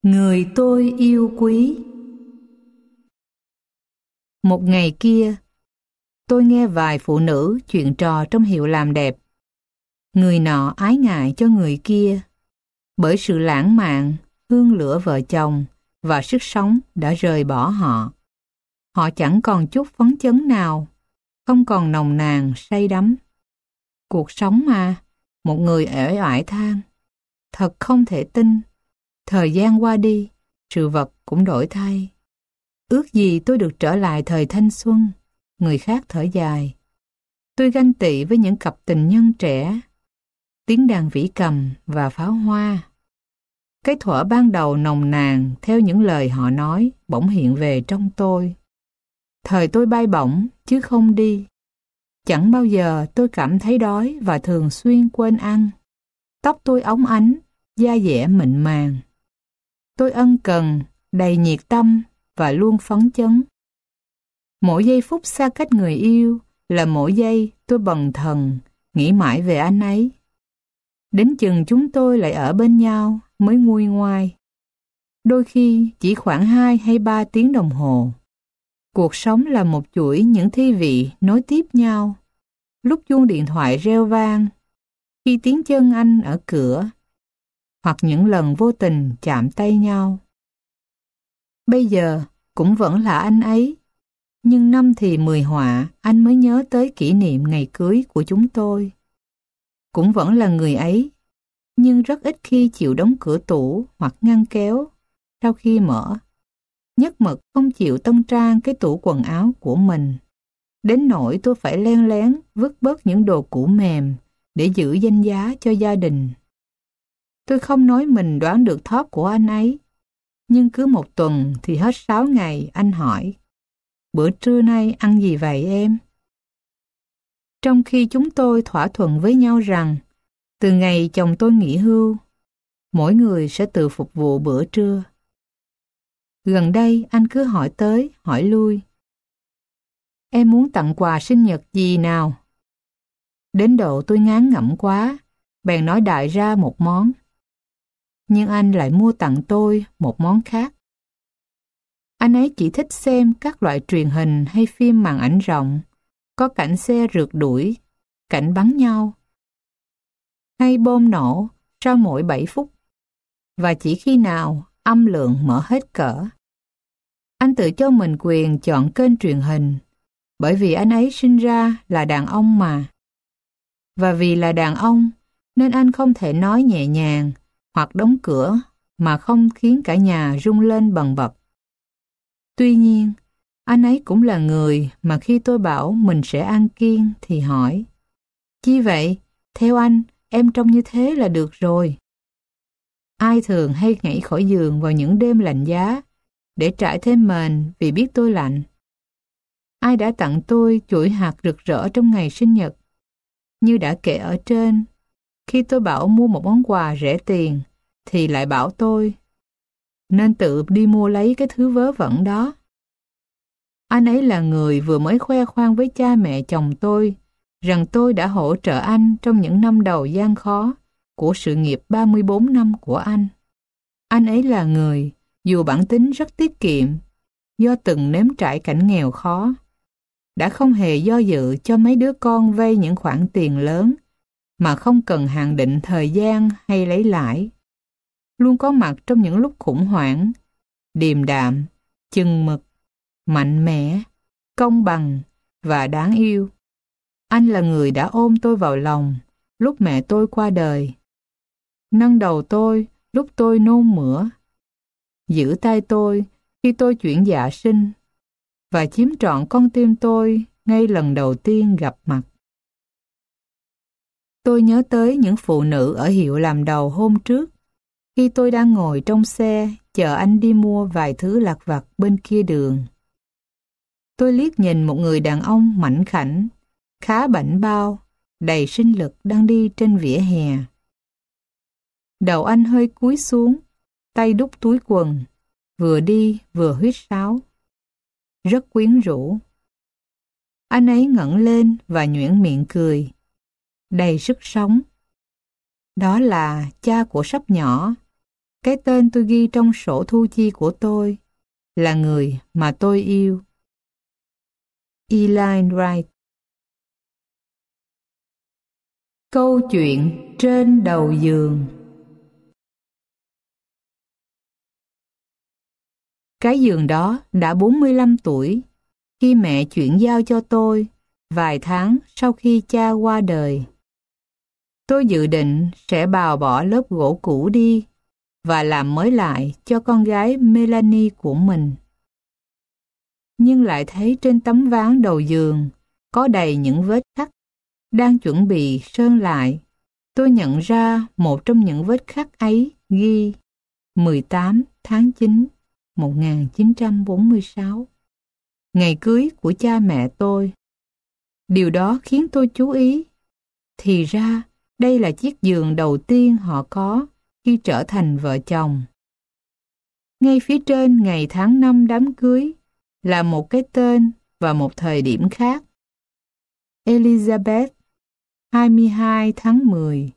Người tôi yêu quý. Một ngày kia, tôi nghe vài phụ nữ chuyện trò trong hiệu làm đẹp. Người nọ ái ngại cho người kia, bởi sự lãng mạn, hương lửa vợ chồng và sức sống đã rời bỏ họ. Họ chẳng còn chút phấn chấn nào, không còn nồng nàn say đắm. Cuộc sống mà, một người uể oải than. Thật không thể tin. Thời gian qua đi, sự vật cũng đổi thay. Ước gì tôi được trở lại thời thanh xuân. Người khác thở dài. Tôi ganh tị với những cặp tình nhân trẻ, tiếng đàn vĩ cầm và pháo hoa. Cái thuở ban đầu nồng nàn theo những lời họ nói bỗng hiện về trong tôi. Thời tôi bay bổng chứ không đi. Chẳng bao giờ tôi cảm thấy đói và thường xuyên quên ăn. Tóc tôi óng ánh, da dẻ mịn màng. Tôi ân cần, đầy nhiệt tâm và luôn phấn chấn. Mỗi giây phút xa cách người yêu là mỗi giây tôi bần thần, nghĩ mãi về anh ấy. Đến chừng chúng tôi lại ở bên nhau mới nguôi ngoai. Đôi khi chỉ khoảng 2 hay 3 tiếng đồng hồ. Cuộc sống là một chuỗi những thi vị nối tiếp nhau. Lúc chuông điện thoại reo vang, khi tiếng chân anh ở cửa, hoặc những lần vô tình chạm tay nhau. Bây giờ cũng vẫn là anh ấy, nhưng năm thì 10 họa anh mới nhớ tới kỷ niệm ngày cưới của chúng tôi. Cũng vẫn là người ấy, nhưng rất ít khi chịu đóng cửa tủ hoặc ngăn kéo sau khi mở. Nhất mực không chịu tông trang cái tủ quần áo của mình. Đến nỗi tôi phải len lén vứt bớt những đồ cũ mềm để giữ danh giá cho gia đình. Tôi không nói mình đoán được thóp của anh ấy, nhưng cứ một tuần thì hết 6 ngày anh hỏi: bữa trưa nay ăn gì vậy em? Trong khi chúng tôi thỏa thuận với nhau rằng từ ngày chồng tôi nghỉ hưu, mỗi người sẽ tự phục vụ bữa trưa. Gần đây anh cứ hỏi tới, hỏi lui: em muốn tặng quà sinh nhật gì nào? Đến độ tôi ngán ngẩm quá, bèn nói đại ra một món. Nhưng anh lại mua tặng tôi một món khác. Anh ấy chỉ thích xem các loại truyền hình hay phim màn ảnh rộng, có cảnh xe rượt đuổi, cảnh bắn nhau, hay bom nổ sau mỗi 7 phút, và chỉ khi nào âm lượng mở hết cỡ. Anh tự cho mình quyền chọn kênh truyền hình, bởi vì anh ấy sinh ra là đàn ông mà. Và vì là đàn ông, nên anh không thể nói nhẹ nhàng hoặc đóng cửa mà không khiến cả nhà rung lên bần bật. Tuy nhiên, anh ấy cũng là người mà khi tôi bảo mình sẽ ăn kiêng thì hỏi: chi vậy? Theo anh, em trông như thế là được rồi. Ai thường hay nhảy khỏi giường vào những đêm lạnh giá để trải thêm mền vì biết tôi lạnh? Ai đã tặng tôi chuỗi hạt rực rỡ trong ngày sinh nhật? Như đã kể ở trên, khi tôi bảo mua một món quà rẻ tiền thì lại bảo tôi nên tự đi mua lấy cái thứ vớ vẩn đó. Anh ấy là người vừa mới khoe khoang với cha mẹ chồng tôi rằng tôi đã hỗ trợ anh trong những năm đầu gian khó của sự nghiệp 34 năm của anh. Anh ấy là người, dù bản tính rất tiết kiệm, do từng nếm trải cảnh nghèo khó, đã không hề do dự cho mấy đứa con vay những khoản tiền lớn mà không cần hạn định thời gian hay lấy lãi. Luôn có mặt trong những lúc khủng hoảng, điềm đạm, chừng mực, mạnh mẽ, công bằng và đáng yêu. Anh là người đã ôm tôi vào lòng lúc mẹ tôi qua đời, nâng đầu tôi lúc tôi nôn mửa, giữ tay tôi khi tôi chuyển dạ sinh, và chiếm trọn con tim tôi ngay lần đầu tiên gặp mặt. Tôi nhớ tới những phụ nữ ở hiệu làm đầu hôm trước, khi tôi đang ngồi trong xe chờ anh đi mua vài thứ lặt vặt bên kia đường. Tôi liếc nhìn một người đàn ông mảnh khảnh, khá bảnh bao, đầy sinh lực đang đi trên vỉa hè. Đầu anh hơi cúi xuống, tay đút túi quần, vừa đi vừa huýt sáo. Rất quyến rũ. Anh ấy ngẩng lên và nhoẻn miệng cười, đầy sức sống. Đó là cha của Sắp Nhỏ, Cái tên tôi ghi trong sổ thu chi của tôi là người mà tôi yêu. Elaine Wright. Câu chuyện trên đầu giường. Cái giường đó đã 45 tuổi khi mẹ chuyển giao cho tôi vài tháng sau khi cha qua đời. Tôi dự định sẽ bào bỏ lớp gỗ cũ đi và làm mới lại cho con gái Melanie của mình. Nhưng lại thấy trên tấm ván đầu giường có đầy những vết khắc. Đang chuẩn bị sơn lại, tôi nhận ra một trong những vết khắc ấy ghi 18 tháng 9 1946, ngày cưới của cha mẹ tôi. Điều đó khiến tôi chú ý. Thì ra, đây là chiếc giường đầu tiên họ có khi trở thành vợ chồng. Ngay phía trên ngày tháng năm đám cưới là một cái tên và một thời điểm khác. Elizabeth, 22 tháng 10,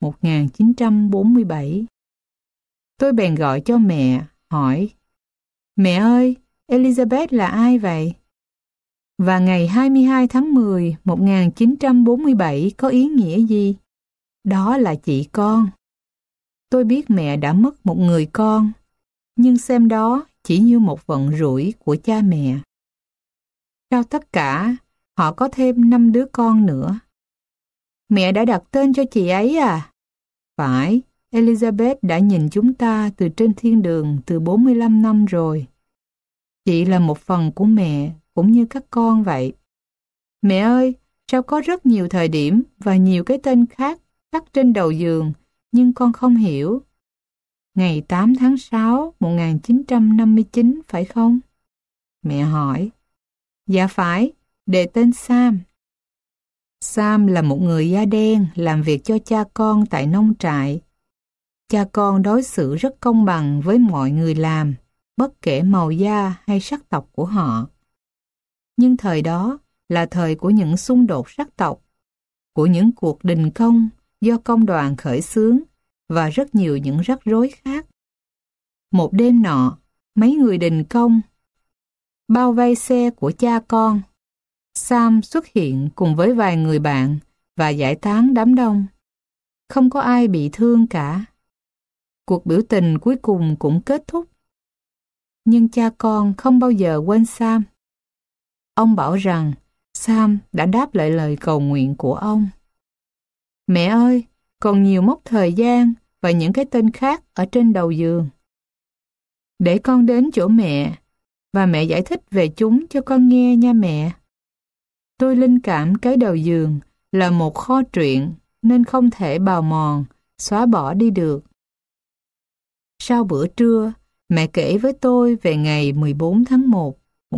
1947. Tôi bèn gọi cho mẹ, hỏi: Mẹ ơi, Elizabeth là ai vậy? Và ngày 22 tháng 10, 1947 có ý nghĩa gì? Đó là chị con. Tôi biết mẹ đã mất một người con, nhưng xem đó chỉ như một vận rủi của cha mẹ. Sau tất cả, họ có thêm 5 đứa con nữa. Mẹ đã đặt tên cho chị ấy à? Phải, Elizabeth đã nhìn chúng ta từ trên thiên đường từ 45 năm rồi. Chị là một phần của mẹ, cũng như các con vậy. Mẹ ơi, sao có rất nhiều thời điểm và nhiều cái tên khác khắc trên đầu giường, nhưng con không hiểu. Ngày 8 tháng 6, 1959, phải không? Mẹ hỏi. Dạ phải, đề tên Sam. Sam là một người da đen làm việc cho cha con tại nông trại. Cha con đối xử rất công bằng với mọi người làm, bất kể màu da hay sắc tộc của họ. Nhưng thời đó là thời của những xung đột sắc tộc, của những cuộc đình công do công đoàn khởi xướng và rất nhiều những rắc rối khác. Một đêm nọ, mấy người đình công bao vây xe của cha con. Sam xuất hiện cùng với vài người bạn và giải tán đám đông. Không có ai bị thương cả. Cuộc biểu tình cuối cùng cũng kết thúc. Nhưng cha con không bao giờ quên Sam. Ông bảo rằng Sam đã đáp lại lời cầu nguyện của ông. Mẹ ơi, còn nhiều mốc thời gian và những cái tên khác ở trên đầu giường. Để con đến chỗ mẹ và mẹ giải thích về chúng cho con nghe nha mẹ. Tôi linh cảm cái đầu giường là một kho truyện nên không thể bào mòn, xóa bỏ đi được. Sau bữa trưa, mẹ kể với tôi về ngày 14 tháng 1,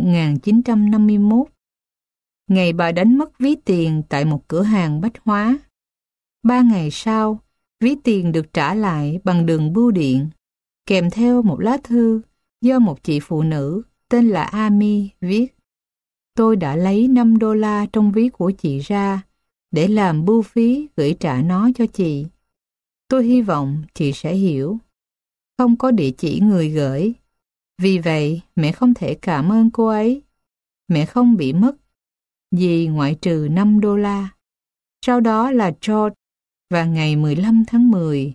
1951. Ngày bà đánh mất ví tiền tại một cửa hàng bách hóa. 3 ngày sau, ví tiền được trả lại bằng đường bưu điện, kèm theo một lá thư do một chị phụ nữ tên là Amy viết. Tôi đã lấy $5 trong ví của chị ra để làm bưu phí gửi trả nó cho chị. Tôi hy vọng chị sẽ hiểu. Không có địa chỉ người gửi. Vì vậy, mẹ không thể cảm ơn cô ấy. Mẹ không bị mất gì ngoại trừ $5. Sau đó là George và ngày 15 tháng 10,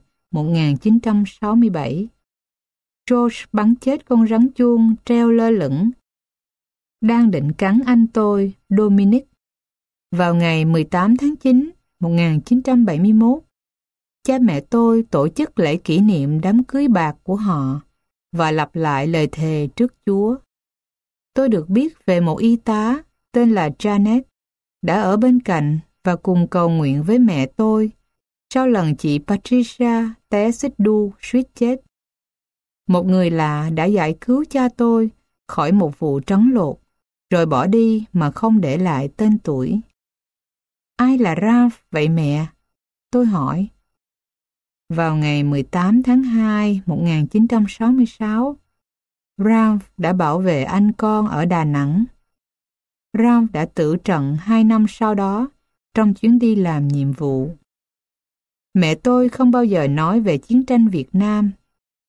1967. George bắn chết con rắn chuông treo lơ lửng đang định cắn anh tôi, Dominic. Vào ngày 18 tháng 9, 1971, cha mẹ tôi tổ chức lễ kỷ niệm đám cưới bạc của họ và lặp lại lời thề trước Chúa. Tôi được biết về một y tá tên là Janet đã ở bên cạnh và cùng cầu nguyện với mẹ tôi sau lần chị Patricia té xích đu suýt chết. Một người lạ đã giải cứu cha tôi khỏi một vụ trấn lột, rồi bỏ đi mà không để lại tên tuổi. Ai là Ralph vậy mẹ? Tôi hỏi. Vào ngày 18 tháng 2, 1966, Ralph đã bảo vệ anh con ở Đà Nẵng. Ralph đã tử trận 2 năm sau đó trong chuyến đi làm nhiệm vụ. Mẹ tôi không bao giờ nói về chiến tranh Việt Nam.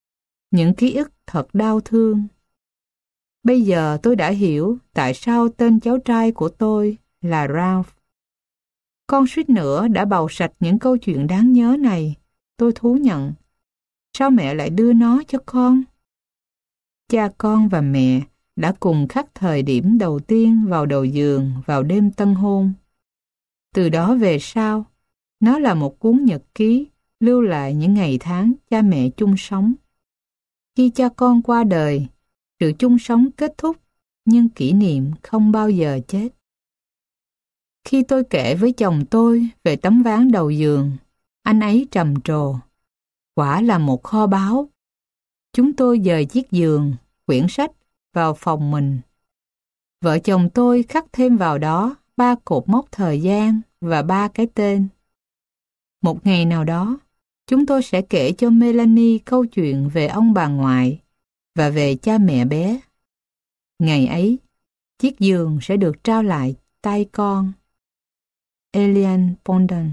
những ký ức thật đau thương. Bây giờ tôi đã hiểu tại sao tên cháu trai của tôi là Ralph. Con suýt nữa đã bào sạch những câu chuyện đáng nhớ này, tôi thú nhận. Sao mẹ lại đưa nó cho con? Cha con và mẹ đã cùng khắc thời điểm đầu tiên vào đầu giường vào đêm tân hôn. Từ đó về sau, nó là một cuốn nhật ký lưu lại những ngày tháng cha mẹ chung sống. Khi cha con qua đời, sự chung sống kết thúc, nhưng kỷ niệm không bao giờ chết. Khi tôi kể với chồng tôi về tấm ván đầu giường, anh ấy trầm trồ. Quả là một kho báu. Chúng tôi dời chiếc giường, quyển sách vào phòng mình. Vợ chồng tôi khắc thêm vào đó 3 cột mốc thời gian và 3 cái tên. Một ngày nào đó, chúng tôi sẽ kể cho Melanie câu chuyện về ông bà ngoại và về cha mẹ bé. Ngày ấy, chiếc giường sẽ được trao lại tay con. Elian Pondon.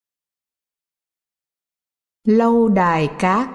Lâu đài cát.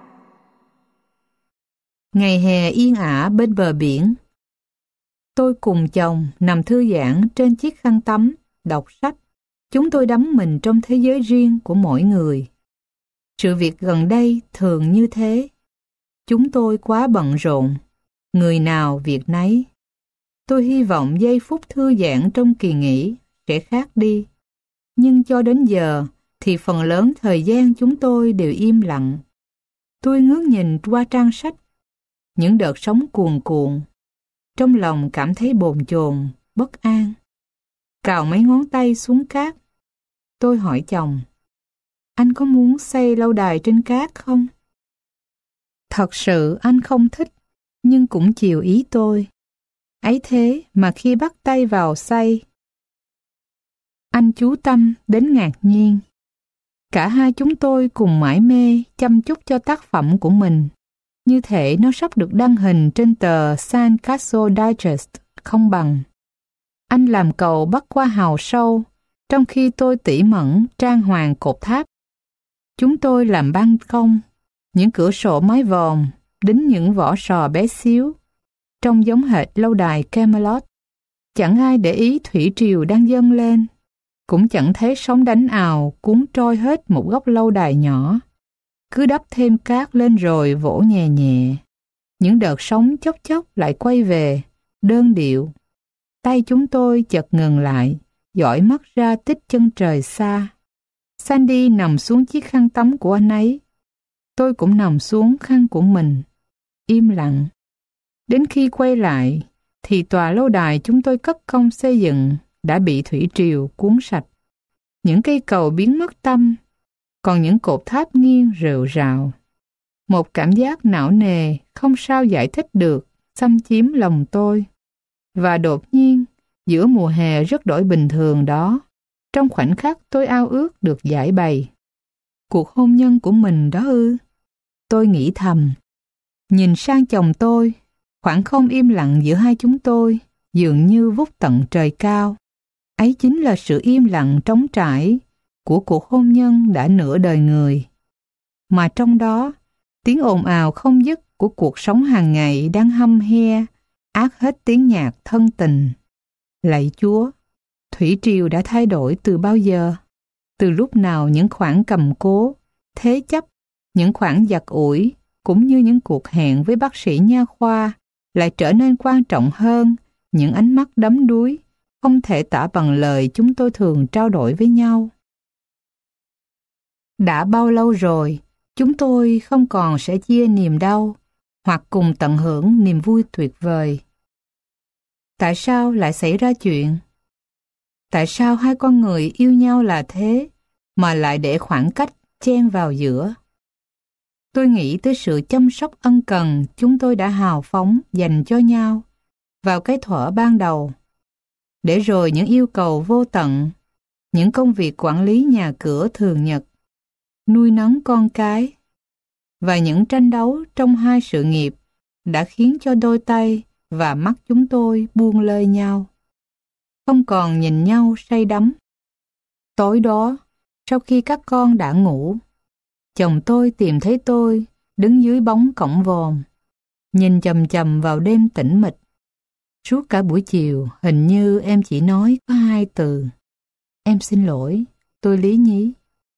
Ngày hè yên ả bên bờ biển, tôi cùng chồng nằm thư giãn trên chiếc khăn tắm, đọc sách. Chúng tôi đắm mình trong thế giới riêng của mỗi người. Sự việc gần đây thường như thế. Chúng tôi quá bận rộn, người nào việc nấy. Tôi hy vọng giây phút thư giãn trong kỳ nghỉ sẽ khác đi. Nhưng cho đến giờ thì phần lớn thời gian chúng tôi đều im lặng. Tôi ngước nhìn qua trang sách, những đợt sóng cuồn cuộn. Trong lòng cảm thấy bồn chồn, bất an. Cào mấy ngón tay xuống cát. Tôi hỏi chồng, anh có muốn xây lâu đài trên cát không? Thật sự anh không thích, nhưng cũng chiều ý tôi. Ấy thế mà khi bắt tay vào xây, anh chú tâm đến ngạc nhiên. Cả hai chúng tôi cùng mải mê chăm chút cho tác phẩm của mình, như thể nó sắp được đăng hình trên tờ Sandcastle Digest không bằng. Anh làm cầu bắc qua hào sâu, trong khi tôi tỉ mẩn trang hoàng cột tháp. Chúng tôi làm ban công, những cửa sổ mái vòm, đính những vỏ sò bé xíu, trông giống hệt lâu đài Camelot. Chẳng ai để ý thủy triều đang dâng lên, cũng chẳng thấy sóng đánh ào cuốn trôi hết một góc lâu đài nhỏ. Cứ đắp thêm cát lên rồi vỗ nhẹ nhẹ. Những đợt sóng chốc chốc lại quay về, đơn điệu. Tay chúng tôi chợt ngừng lại, dõi mắt ra tích chân trời xa. Sandy nằm xuống chiếc khăn tắm của anh ấy. Tôi cũng nằm xuống khăn của mình, im lặng. Đến khi quay lại, thì tòa lâu đài chúng tôi cất công xây dựng đã bị thủy triều cuốn sạch. Những cây cầu biến mất tăm, còn những cột tháp nghiêng rệu rào. Một cảm giác não nề không sao giải thích được xâm chiếm lòng tôi. Và đột nhiên, giữa mùa hè rất đổi bình thường đó, trong khoảnh khắc tôi ao ước được giải bày. Cuộc hôn nhân của mình đó ư? Tôi nghĩ thầm. Nhìn sang chồng tôi, khoảng không im lặng giữa hai chúng tôi dường như vút tận trời cao. Ấy chính là sự im lặng trống trải của cuộc hôn nhân đã nửa đời người. Mà trong đó, tiếng ồn ào không dứt của cuộc sống hàng ngày đang hăm he, át hết tiếng nhạc thân tình. Lạy Chúa, thủy triều đã thay đổi từ bao giờ? Từ lúc nào những khoảng cầm cố, thế chấp, những khoảng giặt ủi, cũng như những cuộc hẹn với bác sĩ nha khoa lại trở nên quan trọng hơn những ánh mắt đắm đuối, không thể tả bằng lời chúng tôi thường trao đổi với nhau. Đã bao lâu rồi, chúng tôi không còn sẽ chia niềm đau, hoặc cùng tận hưởng niềm vui tuyệt vời. Tại sao lại xảy ra chuyện? Tại sao hai con người yêu nhau là thế, mà lại để khoảng cách chen vào giữa? Tôi nghĩ tới sự chăm sóc ân cần chúng tôi đã hào phóng dành cho nhau vào cái thuở ban đầu. Để rồi những yêu cầu vô tận, những công việc quản lý nhà cửa thường nhật, nuôi nấng con cái, và những tranh đấu trong hai sự nghiệp đã khiến cho đôi tay và mắt chúng tôi buông lơi nhau. Không còn nhìn nhau say đắm. Tối đó, sau khi các con đã ngủ, chồng tôi tìm thấy tôi đứng dưới bóng cổng vòm, nhìn chằm chằm vào đêm tĩnh mịch. Suốt cả buổi chiều, hình như em chỉ nói có 2 từ. Em xin lỗi, tôi lý nhí.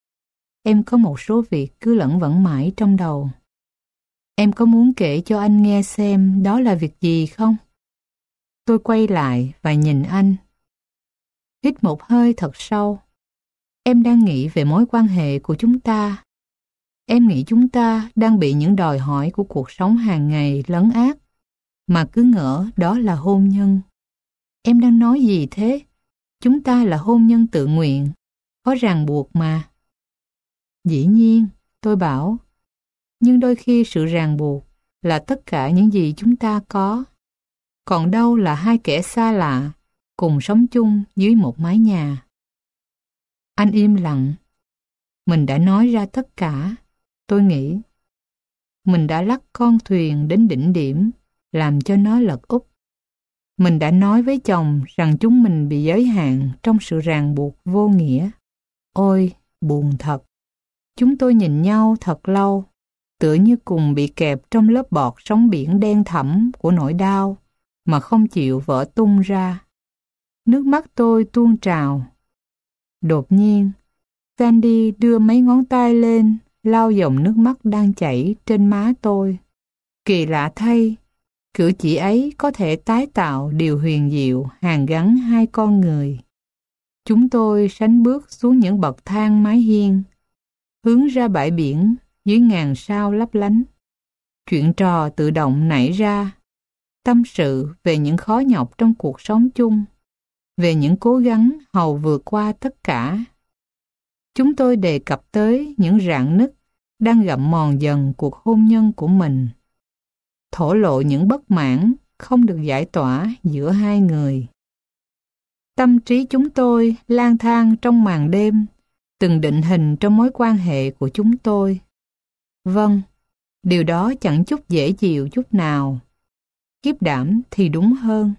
Em có một số việc cứ lẩn vẩn mãi trong đầu. Em có muốn kể cho anh nghe xem đó là việc gì không? Tôi quay lại và nhìn anh. Hít một hơi thật sâu. Em đang nghĩ về mối quan hệ của chúng ta. Em nghĩ chúng ta đang bị những đòi hỏi của cuộc sống hàng ngày lấn át, mà cứ ngỡ đó là hôn nhân. Em đang nói gì thế? Chúng ta là hôn nhân tự nguyện, có ràng buộc mà. Dĩ nhiên, tôi bảo, nhưng đôi khi sự ràng buộc là tất cả những gì chúng ta có. Còn đâu là hai kẻ xa lạ, cùng sống chung dưới một mái nhà. Anh im lặng. Mình đã nói ra tất cả, tôi nghĩ. Mình đã lắc con thuyền đến đỉnh điểm, làm cho nó lật úp. Mình đã nói với chồng rằng chúng mình bị giới hạn trong sự ràng buộc vô nghĩa. Ôi, buồn thật. Chúng tôi nhìn nhau thật lâu, tựa như cùng bị kẹp trong lớp bọt sóng biển đen thẳm của nỗi đau mà không chịu vỡ tung ra. Nước mắt tôi tuôn trào. Đột nhiên, Sandy đưa mấy ngón tay lên, lau dòng nước mắt đang chảy trên má tôi. Kỳ lạ thay, cử chỉ ấy có thể tái tạo điều huyền diệu hàn gắn hai con người. Chúng tôi sánh bước xuống những bậc thang mái hiên, hướng ra bãi biển dưới ngàn sao lấp lánh. Chuyện trò tự động nảy ra, tâm sự về những khó nhọc trong cuộc sống chung, về những cố gắng hầu vượt qua tất cả. Chúng tôi đề cập tới những rạn nứt đang gặm mòn dần cuộc hôn nhân của mình, thổ lộ những bất mãn không được giải tỏa giữa hai người. Tâm trí chúng tôi lang thang trong màn đêm, từng định hình trong mối quan hệ của chúng tôi. Vâng, điều đó chẳng chút dễ chịu chút nào. Khiếp đảm thì đúng hơn.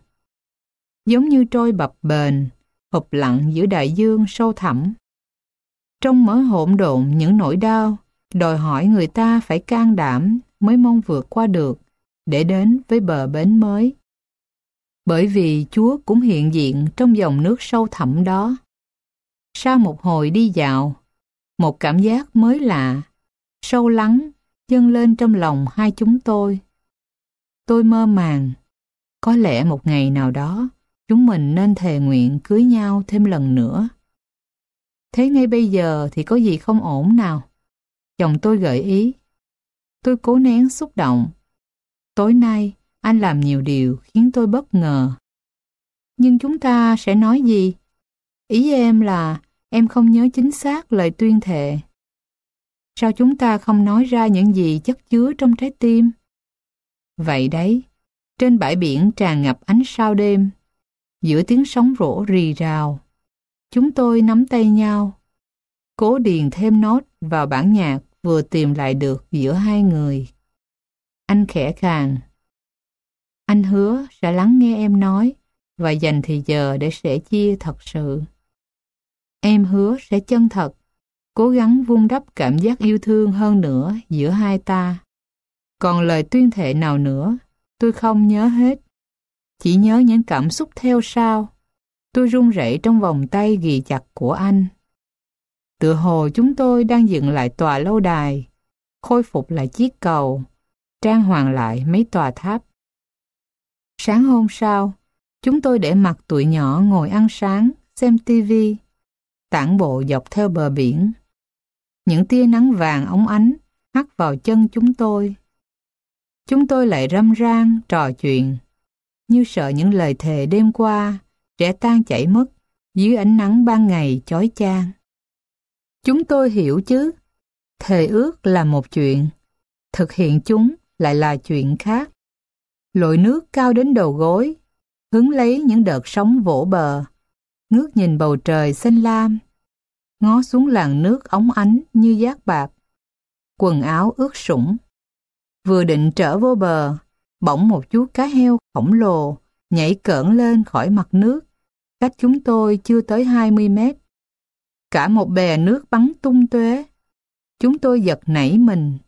Giống như trôi bập bềnh, hụp lặng giữa đại dương sâu thẳm. Trong mớ hỗn độn những nỗi đau, đòi hỏi người ta phải can đảm mới mong vượt qua được để đến với bờ bến mới. Bởi vì Chúa cũng hiện diện trong dòng nước sâu thẳm đó. Sau một hồi đi dạo, một cảm giác mới lạ, sâu lắng dâng lên trong lòng hai chúng tôi. Tôi mơ màng, có lẽ một ngày nào đó chúng mình nên thề nguyện cưới nhau thêm lần nữa. Thế ngay bây giờ thì có gì không ổn nào? Chồng tôi gợi ý. Tôi cố nén xúc động. Tối nay, anh làm nhiều điều khiến tôi bất ngờ. Nhưng chúng ta sẽ nói gì? Ý em là em không nhớ chính xác lời tuyên thệ. Sao chúng ta không nói ra những gì chất chứa trong trái tim? Vậy đấy, trên bãi biển tràn ngập ánh sao đêm, giữa tiếng sóng vỗ rì rào, chúng tôi nắm tay nhau, cố điền thêm nốt vào bản nhạc vừa tìm lại được giữa hai người. Anh khẽ khàng. Anh hứa sẽ lắng nghe em nói và dành thời giờ để sẻ chia thật sự. Em hứa sẽ chân thật, cố gắng vun đắp cảm giác yêu thương hơn nữa giữa hai ta. Còn lời tuyên thệ nào nữa, tôi không nhớ hết. Chỉ nhớ những cảm xúc theo sau. Tôi run rẩy trong vòng tay ghì chặt của anh. Tựa hồ chúng tôi đang dựng lại tòa lâu đài, khôi phục lại chiếc cầu, trang hoàng lại mấy tòa tháp. Sáng hôm sau, chúng tôi để mặc tụi nhỏ ngồi ăn sáng, xem tivi, tản bộ dọc theo bờ biển. Những tia nắng vàng óng ánh hắt vào chân chúng tôi. Chúng tôi lại râm ran trò chuyện, như sợ những lời thề đêm qua sẽ tan chảy mất dưới ánh nắng ban ngày chói chang. Chúng tôi hiểu chứ, thề ước là một chuyện, thực hiện chúng lại là chuyện khác. Lội nước cao đến đầu gối, hứng lấy những đợt sóng vỗ bờ, ngước nhìn bầu trời xanh lam, ngó xuống làn nước óng ánh như giác bạc, quần áo ướt sũng. Vừa định trở vô bờ, bỗng một chú cá heo khổng lồ nhảy cỡn lên khỏi mặt nước, cách chúng tôi chưa tới 20 mét. Cả một bè nước bắn tung tóe. Chúng tôi giật nảy mình,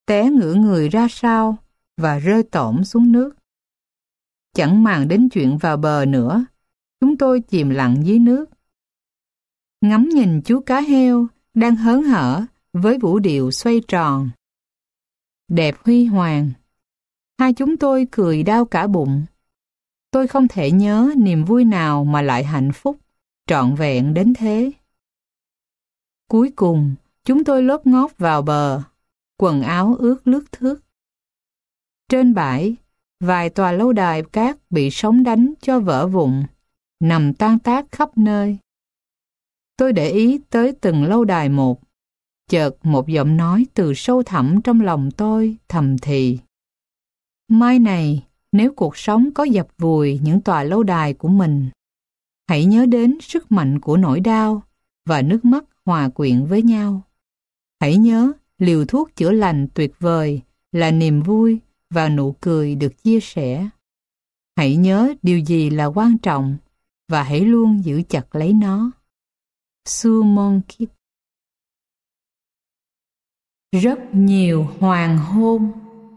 té ngửa người ra sau và rơi tõm xuống nước. Chẳng màng đến chuyện vào bờ nữa, chúng tôi chìm lặng dưới nước. Ngắm nhìn chú cá heo đang hớn hở với vũ điệu xoay tròn. Đẹp huy hoàng. Hai chúng tôi cười đau cả bụng. Tôi không thể nhớ niềm vui nào mà lại hạnh phúc, trọn vẹn đến thế. Cuối cùng, chúng tôi lóp ngóp vào bờ, quần áo ướt lướt thướt. Trên bãi, vài tòa lâu đài cát bị sóng đánh cho vỡ vụn, nằm tan tác khắp nơi. Tôi để ý tới từng lâu đài một. Chợt một giọng nói từ sâu thẳm trong lòng tôi thầm thì: mai này, nếu cuộc sống có dập vùi những tòa lâu đài của mình, hãy nhớ đến sức mạnh của nỗi đau và nước mắt hòa quyện với nhau. Hãy nhớ liều thuốc chữa lành tuyệt vời là niềm vui và nụ cười được chia sẻ. Hãy nhớ điều gì là quan trọng và hãy luôn giữ chặt lấy nó. Sumon Kit. Rất nhiều hoàng hôn.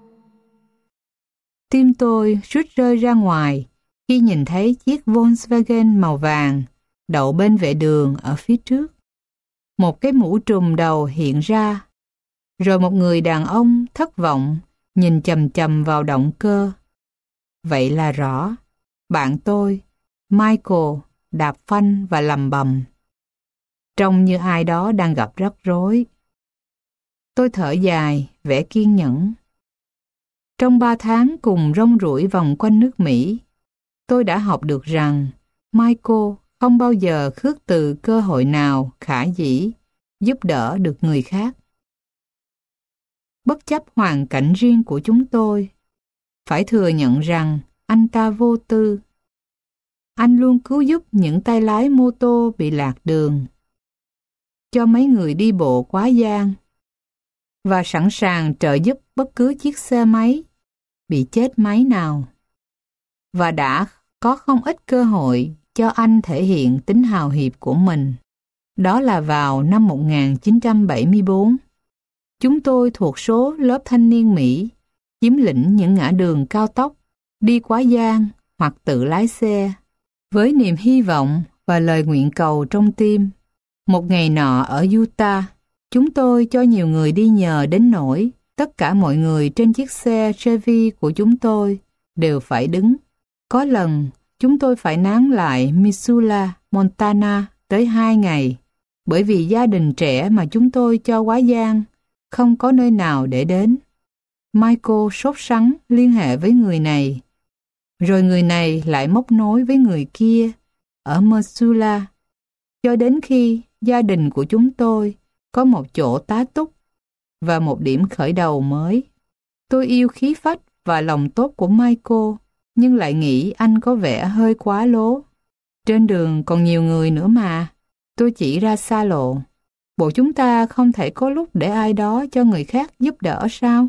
Tim tôi rút rơi ra ngoài khi nhìn thấy chiếc Volkswagen màu vàng đậu bên vệ đường ở phía trước. Một cái mũ trùm đầu hiện ra, rồi một người đàn ông thất vọng nhìn chằm chằm vào động cơ. Vậy là rõ, bạn tôi, Michael, đạp phanh và lầm bầm. Trông như ai đó đang gặp rắc rối. Tôi thở dài, vẻ kiên nhẫn. Trong 3 tháng cùng rong ruổi vòng quanh nước Mỹ, tôi đã học được rằng Michael không bao giờ khước từ cơ hội nào khả dĩ giúp đỡ được người khác. Bất chấp hoàn cảnh riêng của chúng tôi, phải thừa nhận rằng anh ta vô tư. Anh luôn cứu giúp những tay lái mô tô bị lạc đường, cho mấy người đi bộ quá gian, và sẵn sàng trợ giúp bất cứ chiếc xe máy bị chết máy nào. Và đã có không ít cơ hội cho anh thể hiện tính hào hiệp của mình. Đó là vào năm 1974. Chúng tôi thuộc số lớp thanh niên Mỹ chiếm lĩnh những ngã đường cao tốc, đi quá gian hoặc tự lái xe, với niềm hy vọng và lời nguyện cầu trong tim. Một ngày nọ ở Utah, chúng tôi cho nhiều người đi nhờ đến nỗi tất cả mọi người trên chiếc xe Chevy của chúng tôi đều phải đứng. Có lần, chúng tôi phải nán lại Missoula, Montana tới 2 ngày, bởi vì gia đình trẻ mà chúng tôi cho quá gian không có nơi nào để đến. Michael sốt sắng liên hệ với người này, rồi người này lại móc nối với người kia ở Missoula, cho đến khi gia đình của chúng tôi có một chỗ tá túc và một điểm khởi đầu mới. Tôi yêu khí phách và lòng tốt của Michael, nhưng lại nghĩ anh có vẻ hơi quá lố. Trên đường còn nhiều người nữa mà. Tôi chỉ ra xa lộ. Bộ chúng ta không thể có lúc để ai đó cho người khác giúp đỡ sao?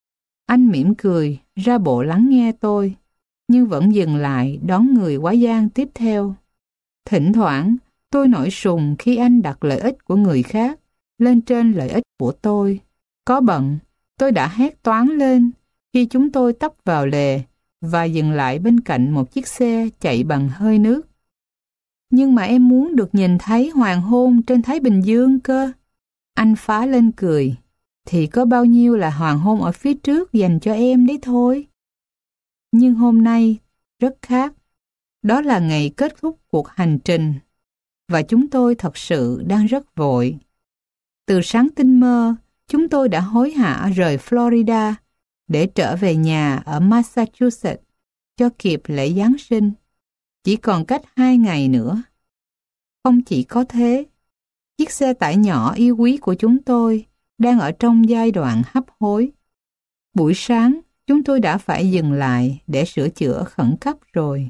Anh mỉm cười, ra bộ lắng nghe tôi, nhưng vẫn dừng lại đón người quá gian tiếp theo. Thỉnh thoảng, tôi nổi sùng khi anh đặt lợi ích của người khác lên trên lợi ích của tôi. Có bận, tôi đã hét toáng lên khi chúng tôi tấp vào lề và dừng lại bên cạnh một chiếc xe chạy bằng hơi nước. Nhưng mà em muốn được nhìn thấy hoàng hôn trên Thái Bình Dương cơ. Anh phá lên cười. Thì có bao nhiêu là hoàng hôn ở phía trước dành cho em đấy thôi. Nhưng hôm nay rất khác. Đó là ngày kết thúc cuộc hành trình. Và chúng tôi thật sự đang rất vội. Từ sáng tinh mơ, chúng tôi đã hối hả rời Florida để trở về nhà ở Massachusetts cho kịp lễ Giáng sinh. Chỉ còn cách 2 ngày nữa. Không chỉ có thế, chiếc xe tải nhỏ yêu quý của chúng tôi đang ở trong giai đoạn hấp hối. Buổi sáng, chúng tôi đã phải dừng lại để sửa chữa khẩn cấp rồi.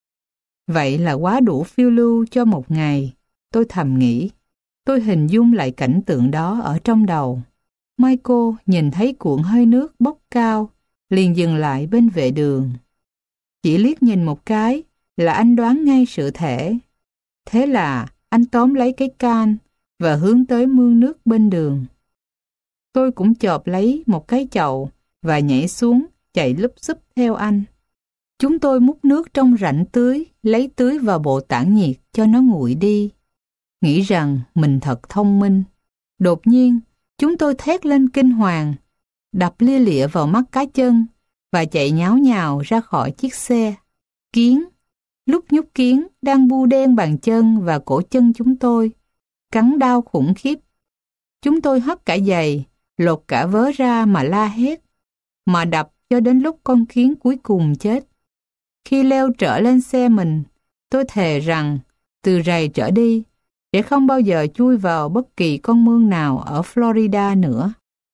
Vậy là quá đủ phiêu lưu cho một ngày, tôi thầm nghĩ. Tôi hình dung lại cảnh tượng đó ở trong đầu. Michael nhìn thấy cuộn hơi nước bốc cao, liền dừng lại bên vệ đường. Chỉ liếc nhìn một cái là anh đoán ngay sự thể. Thế là anh tóm lấy cái can và hướng tới mương nước bên đường. Tôi cũng chộp lấy một cái chậu và nhảy xuống, chạy lúp xúp theo anh. Chúng tôi múc nước trong rãnh tưới, lấy tưới vào bộ tản nhiệt cho nó nguội đi. Nghĩ rằng mình thật thông minh. Đột nhiên, chúng tôi thét lên kinh hoàng, đập lia lịa vào mắt cá chân và chạy nháo nhào ra khỏi chiếc xe. Kiến, lúc nhúc kiến đang bu đen bàn chân và cổ chân chúng tôi, cắn đau khủng khiếp. Chúng tôi hất cả giày, lột cả vớ ra mà la hét, mà đập cho đến lúc con kiến cuối cùng chết. Khi leo trở lên xe mình, tôi thề rằng từ rày trở đi sẽ không bao giờ chui vào bất kỳ con mương nào ở Florida nữa.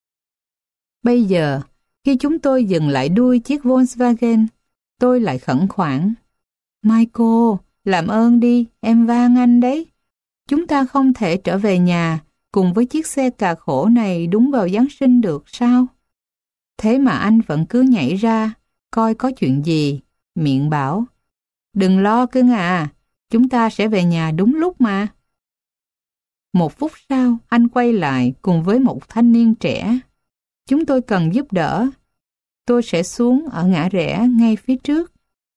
Bây giờ, khi chúng tôi dừng lại đuôi chiếc Volkswagen, tôi lại khẩn khoản. Michael, làm ơn đi, em van anh đấy. Chúng ta không thể trở về nhà cùng với chiếc xe cà khổ này đúng vào Giáng sinh được sao? Thế mà anh vẫn cứ nhảy ra, coi có chuyện gì, miệng bảo. Đừng lo cưng à, chúng ta sẽ về nhà đúng lúc mà. 1 phút sau, anh quay lại cùng với một thanh niên trẻ. Chúng tôi cần giúp đỡ. Tôi sẽ xuống ở ngã rẽ ngay phía trước.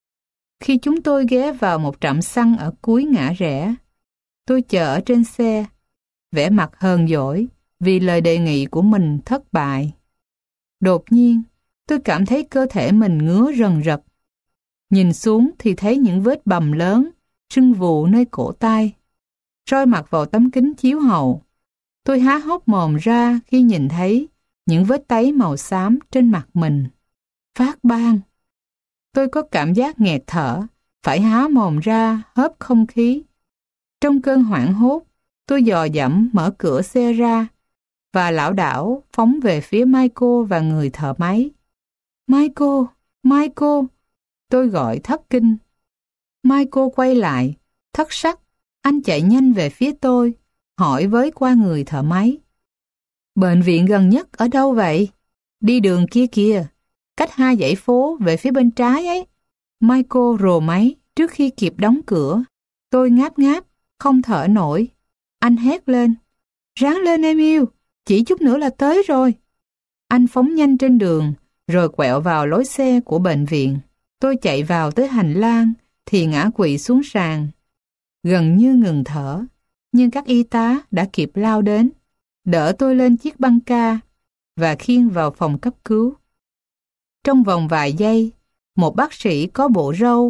Khi chúng tôi ghé vào một trạm xăng ở cuối ngã rẽ, tôi chờ ở trên xe, vẻ mặt hờn dỗi vì lời đề nghị của mình thất bại. Đột nhiên, tôi cảm thấy cơ thể mình ngứa rần rật. Nhìn xuống thì thấy những vết bầm lớn, sưng vù nơi cổ tay. Soi mặt vào tấm kính chiếu hậu, tôi há hốc mồm ra khi nhìn thấy những vết táy màu xám trên mặt mình. Phát ban. Tôi có cảm giác nghẹt thở, phải há mồm ra hớp không khí. Trong cơn hoảng hốt, tôi dò dẫm mở cửa xe ra và lảo đảo phóng về phía Michael và người thợ máy. Michael, Michael, tôi gọi thất kinh. Michael quay lại, thất sắc, anh chạy nhanh về phía tôi, hỏi với qua người thợ máy. Bệnh viện gần nhất ở đâu vậy? Đi đường kia kìa, cách 2 dãy phố về phía bên trái ấy. Michael rồ máy trước khi kịp đóng cửa. Tôi ngáp ngáp, không thở nổi. Anh hét lên. Ráng lên em yêu, chỉ chút nữa là tới rồi. Anh phóng nhanh trên đường, rồi quẹo vào lối xe của bệnh viện. Tôi chạy vào tới hành lang, thì ngã quỵ xuống sàn. Gần như ngừng thở, nhưng các y tá đã kịp lao đến, đỡ tôi lên chiếc băng ca và khiêng vào phòng cấp cứu. Trong vòng vài giây, một bác sĩ có bộ râu,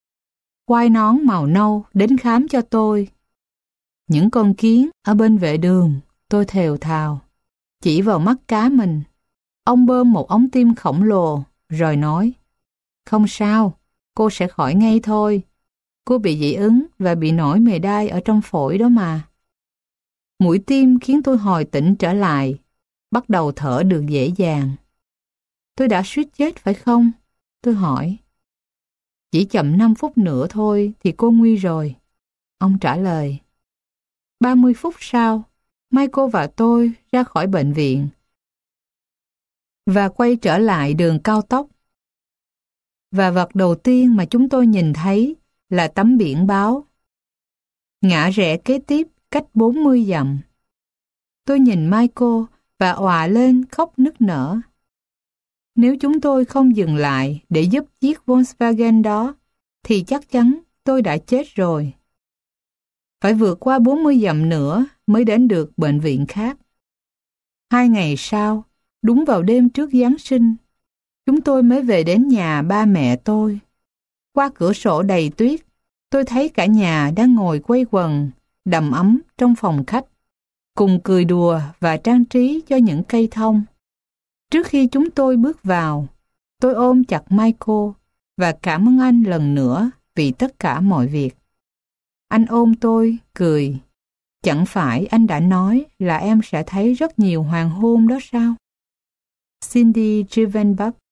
quai nón màu nâu đến khám cho tôi. Những con kiến ở bên vệ đường, tôi thều thào, chỉ vào mắt cá mình. Ông bơm một ống tim khổng lồ, rồi nói, không sao, cô sẽ khỏi ngay thôi. Cô bị dị ứng và bị nổi mề đay ở trong phổi đó mà. Mũi tim khiến tôi hồi tỉnh trở lại, bắt đầu thở được dễ dàng. Tôi đã suýt chết phải không? Tôi hỏi. Chỉ chậm 5 phút nữa thôi thì cô nguy rồi. Ông trả lời. 30 phút sau, Michael và tôi ra khỏi bệnh viện và quay trở lại đường cao tốc. Và vật đầu tiên mà chúng tôi nhìn thấy là tấm biển báo. Ngã rẽ kế tiếp cách 40 dặm. Tôi nhìn Michael và òa lên khóc nức nở. Nếu chúng tôi không dừng lại để giúp chiếc Volkswagen đó, thì chắc chắn tôi đã chết rồi. Phải vượt qua 40 dặm nữa mới đến được bệnh viện khác. 2 ngày sau, đúng vào đêm trước Giáng sinh, chúng tôi mới về đến nhà ba mẹ tôi. Qua cửa sổ đầy tuyết, tôi thấy cả nhà đang ngồi quây quần, đầm ấm trong phòng khách, cùng cười đùa và trang trí cho những cây thông. Trước khi chúng tôi bước vào, tôi ôm chặt Michael và cảm ơn anh lần nữa vì tất cả mọi việc. Anh ôm tôi, cười. Chẳng phải anh đã nói là em sẽ thấy rất nhiều hoàng hôn đó sao? Cindy Drivenbach.